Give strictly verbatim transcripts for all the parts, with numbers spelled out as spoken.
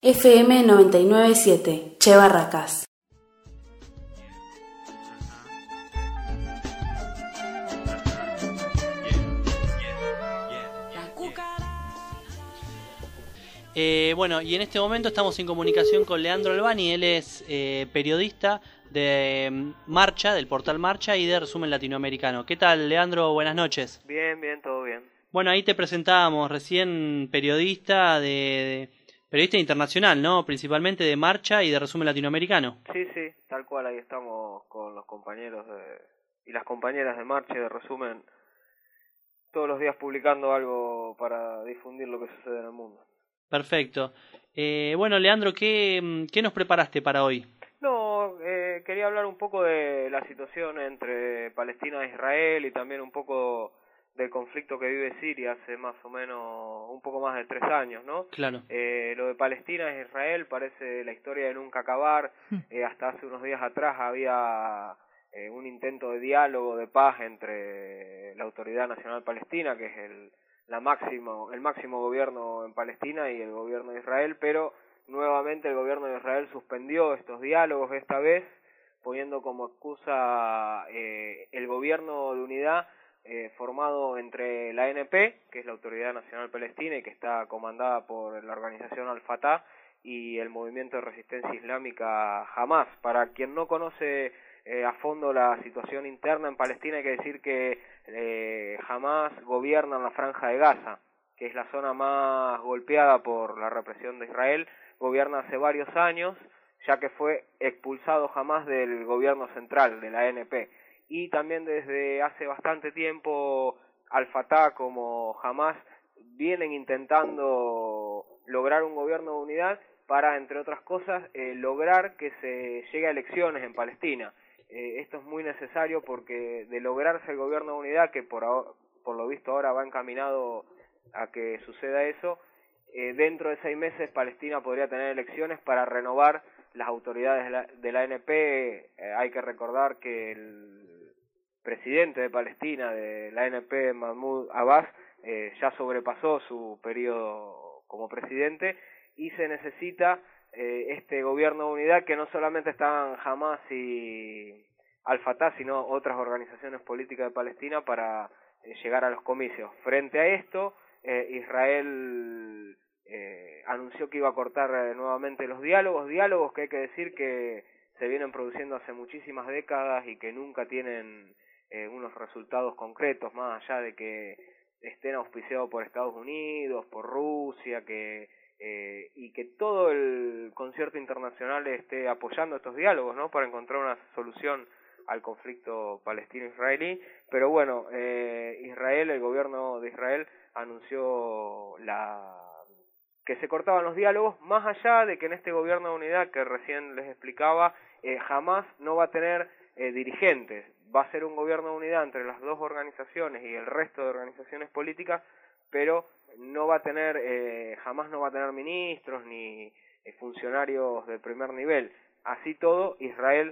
F M noventa y nueve punto siete, Che Barracas. Eh, bueno, y en este momento estamos en comunicación con Leandro Albani. Él es eh, periodista de Marcha, del portal Marcha y de Resumen Latinoamericano. ¿Qué tal, Leandro? Buenas noches. Bien, bien, todo bien. Bueno, ahí te presentábamos recién periodista de, de periodista internacional, ¿no? Principalmente de Marcha y de Resumen Latinoamericano. Sí, sí, tal cual, ahí estamos con los compañeros de, y las compañeras de Marcha y de Resumen, todos los días publicando algo para difundir lo que sucede en el mundo. Perfecto. Eh, bueno, Leandro, ¿qué, ¿qué nos preparaste para hoy? No, eh, quería hablar un poco de la situación entre Palestina e Israel y también un poco del conflicto que vive Siria hace más o menos un poco más de tres años, ¿no? Claro. Eh, lo de Palestina e Israel parece la historia de nunca acabar. Eh, hasta hace unos días atrás había eh, un intento de diálogo, de paz entre la Autoridad Nacional Palestina, que es el la máximo el máximo gobierno en Palestina, y el gobierno de Israel, pero nuevamente el gobierno de Israel suspendió estos diálogos esta vez, poniendo como excusa eh, el gobierno de unidad eh, formado entre la A N P, que es la Autoridad Nacional Palestina y que está comandada por la organización Al-Fatah, y el movimiento de resistencia islámica Hamas. Para quien no conoce eh, a fondo la situación interna en Palestina, hay que decir que eh, Hamas gobierna en la Franja de Gaza, que es la zona más golpeada por la represión de Israel. Gobierna hace varios años, ya que fue expulsado Hamas del gobierno central de la A N P. Y también desde hace bastante tiempo Al-Fatah como Hamas vienen intentando lograr un gobierno de unidad para, entre otras cosas, eh, lograr que se llegue a elecciones en Palestina. Eh, esto es muy necesario porque de lograrse el gobierno de unidad, que por, ahora, por lo visto ahora va encaminado a que suceda eso, eh, dentro de seis meses Palestina podría tener elecciones para renovar las autoridades de la, de la A N P. Eh, hay que recordar que el presidente de Palestina, de la A N P, Mahmoud Abbas, eh, ya sobrepasó su periodo como presidente, y se necesita eh, este gobierno de unidad, que no solamente están Hamas y Al-Fatah, sino otras organizaciones políticas de Palestina, para eh, llegar a los comicios. Frente a esto, eh, Israel eh, anunció que iba a cortar eh, nuevamente los diálogos, diálogos que hay que decir que se vienen produciendo hace muchísimas décadas y que nunca tienen eh, unos resultados concretos, más allá de que estén auspiciados por Estados Unidos, por Rusia, que eh, y que todo el concierto internacional esté apoyando estos diálogos, ¿no?, para encontrar una solución al conflicto palestino-israelí. Pero bueno, eh, Israel, el gobierno de Israel anunció la que se cortaban los diálogos, más allá de que en este gobierno de unidad que recién les explicaba, eh, jamás no va a tener eh, dirigentes. Va a ser un gobierno de unidad entre las dos organizaciones y el resto de organizaciones políticas, pero no va a tener, eh, jamás no va a tener ministros ni eh, funcionarios de primer nivel. Así todo, Israel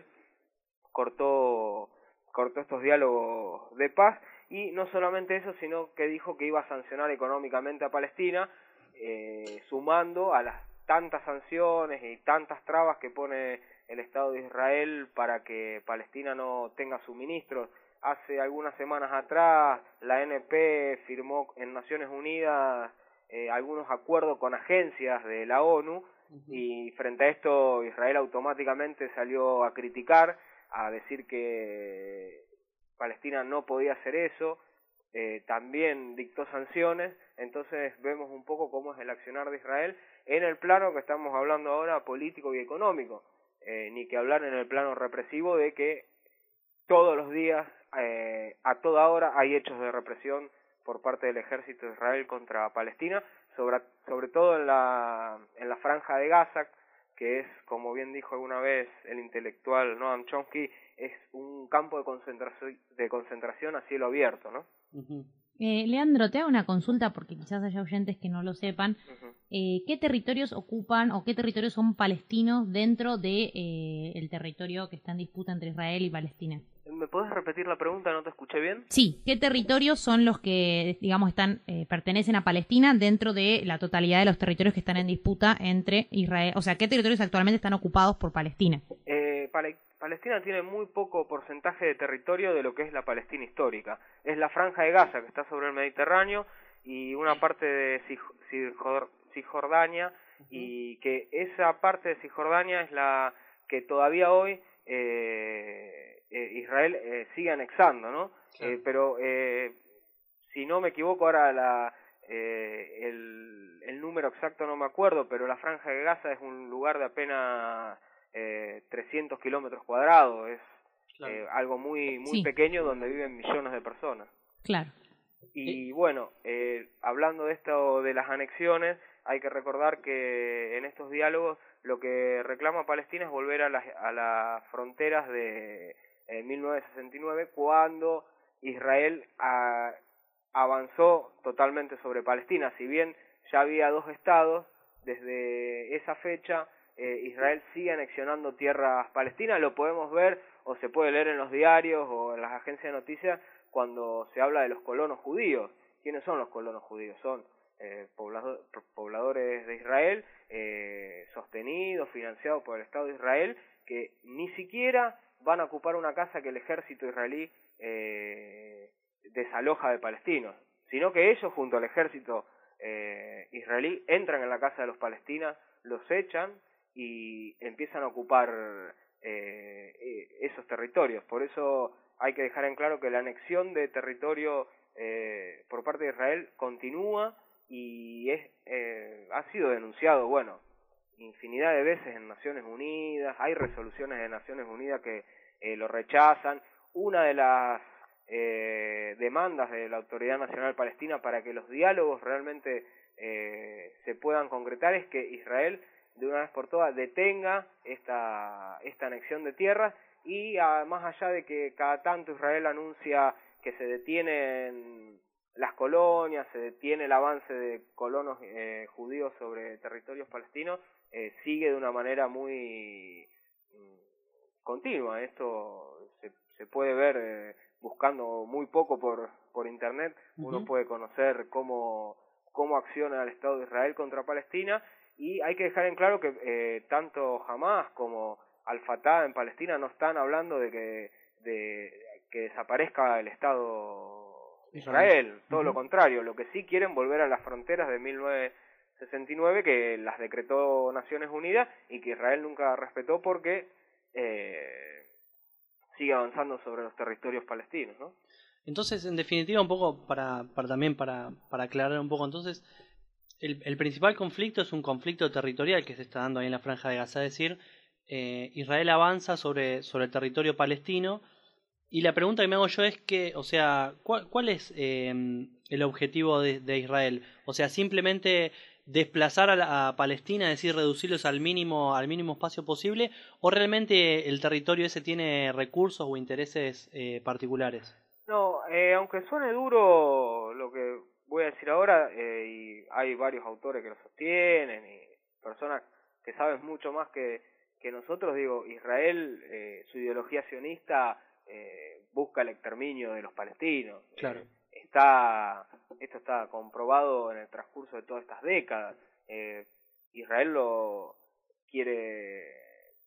cortó cortó estos diálogos de paz, y no solamente eso, sino que dijo que iba a sancionar económicamente a Palestina, eh, sumando a las tantas sanciones y tantas trabas que pone el Estado de Israel para que Palestina no tenga suministros. Hace algunas semanas atrás la A N P firmó en Naciones Unidas eh, algunos acuerdos con agencias de la ONU, y frente a esto Israel automáticamente salió a criticar, a decir que Palestina no podía hacer eso, eh, también dictó sanciones. Entonces vemos un poco cómo es el accionar de Israel en el plano que estamos hablando ahora, político y económico, eh, ni que hablar en el plano represivo de que todos los días, eh, a toda hora, hay hechos de represión por parte del ejército de Israel contra Palestina, sobre, sobre todo en la, en la franja de Gaza, que es, como bien dijo alguna vez el intelectual Noam Chomsky, es un campo de concentración, de concentración a cielo abierto, ¿no? Uh-huh. Eh, Leandro, te hago una consulta porque quizás haya oyentes que no lo sepan. Ujú. Eh, ¿Qué territorios ocupan o qué territorios son palestinos dentro de eh, el territorio que está en disputa entre Israel y Palestina? ¿Me podés repetir la pregunta? ¿No te escuché bien? Sí, ¿qué territorios son los que, digamos, están eh, pertenecen a Palestina dentro de la totalidad de los territorios que están en disputa entre Israel? O sea, ¿qué territorios actualmente están ocupados por Palestina? Eh, Pale- Palestina tiene muy poco porcentaje de territorio de lo que es la Palestina histórica. Es la franja de Gaza, que está sobre el Mediterráneo, y una parte de Cis- Cisjor- Cisjordania, y que esa parte de Cisjordania es la que todavía hoy eh, eh, Israel eh, sigue anexando, ¿no? Claro. Eh, pero eh, si no me equivoco ahora la eh, el, el número exacto no me acuerdo, pero la franja de Gaza es un lugar de apenas eh, trescientos kilómetros cuadrados, es Claro. eh, algo muy muy Sí. pequeño donde viven millones de personas. Claro. Y bueno, eh, hablando de esto de las anexiones, hay que recordar que en estos diálogos lo que reclama Palestina es volver a las, a las fronteras de eh, mil novecientos sesenta y nueve, cuando Israel a, avanzó totalmente sobre Palestina. Si bien ya había dos estados, desde esa fecha eh, Israel sigue anexionando tierras palestinas. Lo podemos ver o se puede leer en los diarios o en las agencias de noticias cuando se habla de los colonos judíos. ¿Quiénes son los colonos judíos? Son eh, poblado, pobladores de Israel, eh, sostenidos, financiados por el Estado de Israel, que ni siquiera van a ocupar una casa que el ejército israelí eh, desaloja de palestinos, sino que ellos, junto al ejército eh, israelí, entran en la casa de los palestinos, los echan y empiezan a ocupar eh, esos territorios. Por eso hay que dejar en claro que la anexión de territorio eh, por parte de Israel continúa y es eh, ha sido denunciado, bueno, infinidad de veces en Naciones Unidas. Hay resoluciones de Naciones Unidas que eh, lo rechazan. Una de las eh, demandas de la Autoridad Nacional Palestina para que los diálogos realmente eh, se puedan concretar es que Israel de una vez por todas detenga esta esta anexión de tierras, y a, más allá de que cada tanto Israel anuncia que se detienen las colonias, se detiene el avance de colonos eh, judíos sobre territorios palestinos, eh, sigue de una manera muy mm, continua. Esto se, se puede ver eh, buscando muy poco por por internet. Uh-huh. Uno puede conocer cómo cómo acciona el Estado de Israel contra Palestina, y hay que dejar en claro que eh, tanto Hamas como Al-Fatah en Palestina no están hablando de que de que desaparezca el Estado de Israel, todo uh-huh. lo contrario. Lo que sí quieren volver a las fronteras de mil novecientos sesenta y nueve, que las decretó Naciones Unidas y que Israel nunca respetó, porque eh, sigue avanzando sobre los territorios palestinos, ¿no? Entonces, en definitiva, un poco para, para también para, para aclarar un poco, entonces el, el principal conflicto es un conflicto territorial que se está dando ahí en la Franja de Gaza, es decir, eh, Israel avanza sobre, sobre el territorio palestino, y la pregunta que me hago yo es que, o sea, ¿cuál, cuál es eh, el objetivo de, de Israel? O sea, simplemente desplazar a, la, a Palestina, es decir, reducirlos al mínimo al mínimo espacio posible, o realmente el territorio ese tiene recursos o intereses eh, particulares. No, eh, aunque suene duro lo que voy a decir ahora, eh, y hay varios autores que lo sostienen y personas que saben mucho más que, que nosotros, digo, Israel, eh, su ideología sionista eh, busca el exterminio de los palestinos. Claro. Eh, está, esto está comprobado en el transcurso de todas estas décadas. Eh, Israel lo quiere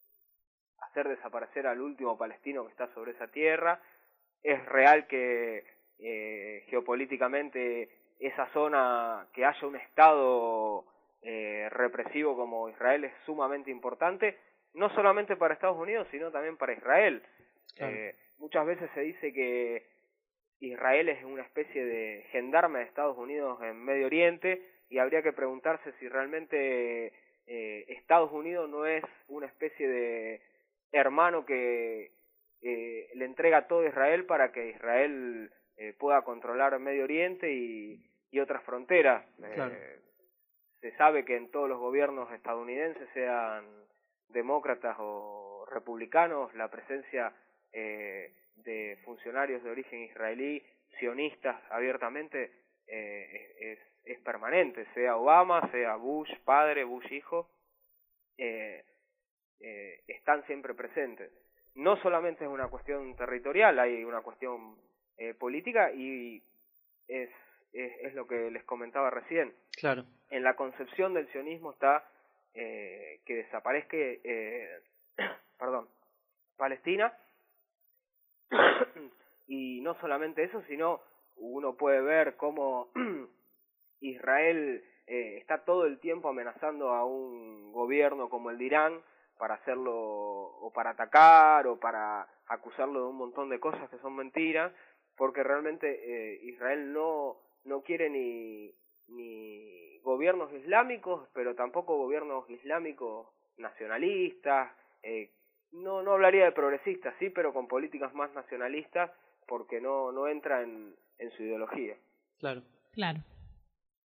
hacer desaparecer al último palestino que está sobre esa tierra. Es real que eh, geopolíticamente esa zona, que haya un Estado eh, represivo como Israel, es sumamente importante, no solamente para Estados Unidos, sino también para Israel. Claro. Eh, muchas veces se dice que Israel es una especie de gendarme de Estados Unidos en Medio Oriente, y habría que preguntarse si realmente eh, Estados Unidos no es una especie de hermano que Eh, le entrega todo a Israel para que Israel eh, pueda controlar Medio Oriente y, y otras fronteras. Claro. Eh, se sabe que en todos los gobiernos estadounidenses, sean demócratas o republicanos, la presencia eh, de funcionarios de origen israelí sionistas abiertamente eh, es, es permanente, sea Obama, sea Bush padre, Bush hijo, eh, eh, están siempre presentes. No solamente es una cuestión territorial, hay una cuestión eh, política y es, es, es lo que les comentaba recién. Claro. En la concepción del sionismo está eh, que desaparezca, eh, perdón, Palestina, y no solamente eso, sino uno puede ver cómo Israel eh, está todo el tiempo amenazando a un gobierno como el de Irán para hacerlo, o para atacar, o para acusarlo de un montón de cosas que son mentiras, porque realmente eh, Israel no, no quiere ni, ni gobiernos islámicos, pero tampoco gobiernos islámicos nacionalistas, eh, no, no hablaría de progresistas, sí, pero con políticas más nacionalistas, porque no, no entra en, en su ideología. Claro. Claro.